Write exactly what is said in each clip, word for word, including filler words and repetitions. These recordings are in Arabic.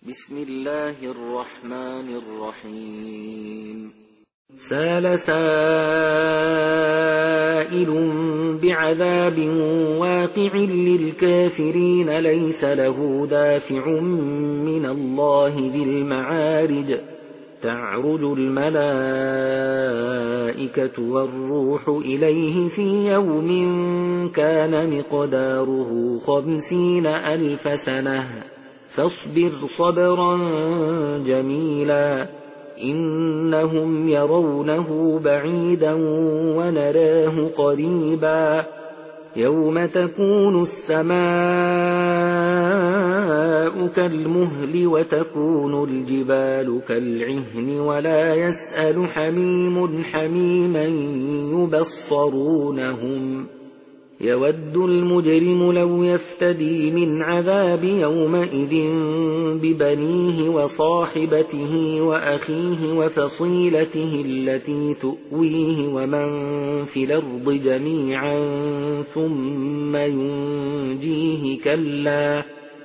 بسم الله الرحمن الرحيم سال سائل بعذاب واقع للكافرين ليس له دافع من الله ذي المعارج تعرج الملائكة والروح إليه في يوم كان مقداره خمسين ألف سنة فاصبر صبرا جميلا إنهم يرونه بعيدا ونراه قريبا يوم تكون السماء كالمهل وتكون الجبال كالعهن ولا يسأل حميم حميما يبصرونهم يود المجرم لو يفتدي من عذاب يومئذ ببنيه وصاحبته وأخيه وفصيلته التي تؤويه ومن في الأرض جميعا ثم ينجيه كلا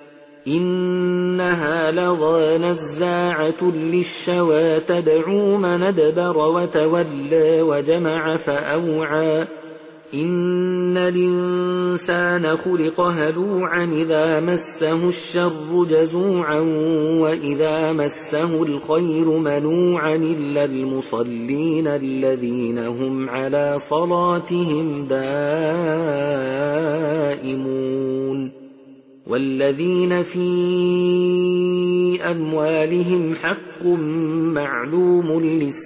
إنها لظى نزاعة للشوى تدعو من أدبر وتولى وجمع فأوعى إن الإنسان خلق هلوعا إذا مسه الشر جزوعا وإذا مسه الخير منوعا إلا المصلين الذين هم على صلاتهم دائمون والذين في أموالهم حق معلوم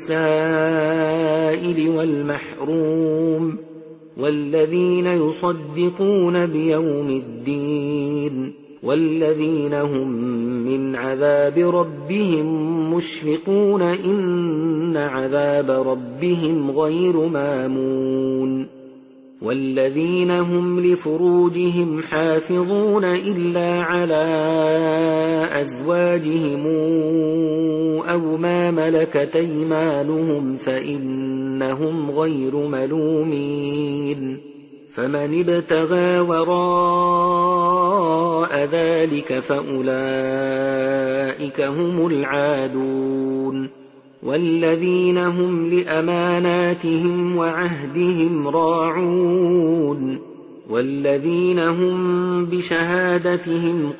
للسائل والمحروم والذين يصدقون بيوم الدين والذين هم من عذاب ربهم مشفقون إن عذاب ربهم غير مامون والذين هم لفروجهم حافظون إلا على أزواجهم أو ما ملكت أيمانهم فإنهم غير ملومين فمن ابتغى وراء ذلك فأولئك هم العادون والذين هم لأماناتهم وعهدهم راعون والذين هم بشهادتهم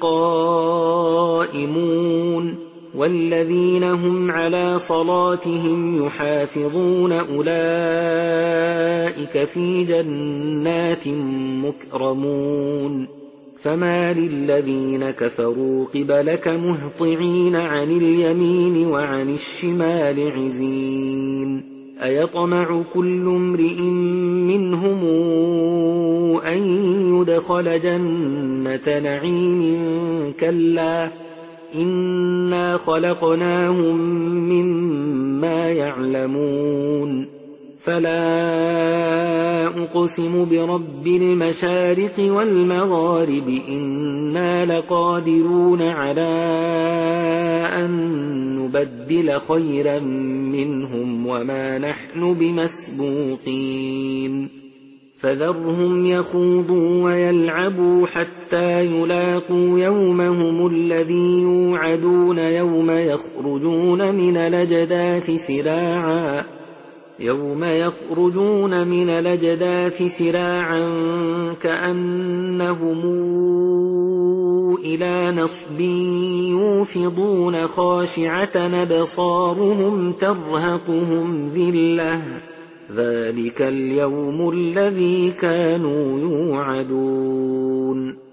قائمون والذين هم على صلاتهم يحافظون أولئك في جنات مكرمون فما للذين كفروا قبلك مهطعين عن اليمين وعن الشمال عزين أيطمع كل امرئ منهم أن يدخل جنة نعيم كلا إنا خلقناهم مما يعلمون فلا أقسم برب المشارق والمغارب إنا لقادرون على أن نبدل خيرا منهم وما نحن بمسبوقين فذرهم يخوضوا ويلعبوا حتى يلاقوا يومهم الذي يوعدون يوم يخرجون من الأجداث سراعا يوم يخرجون من الأجداث سراعا كأنهم إلى نصب يوفضون خاشعة أبصارهم ترهقهم ذلة ذلك اليوم الذي كانوا يوعدون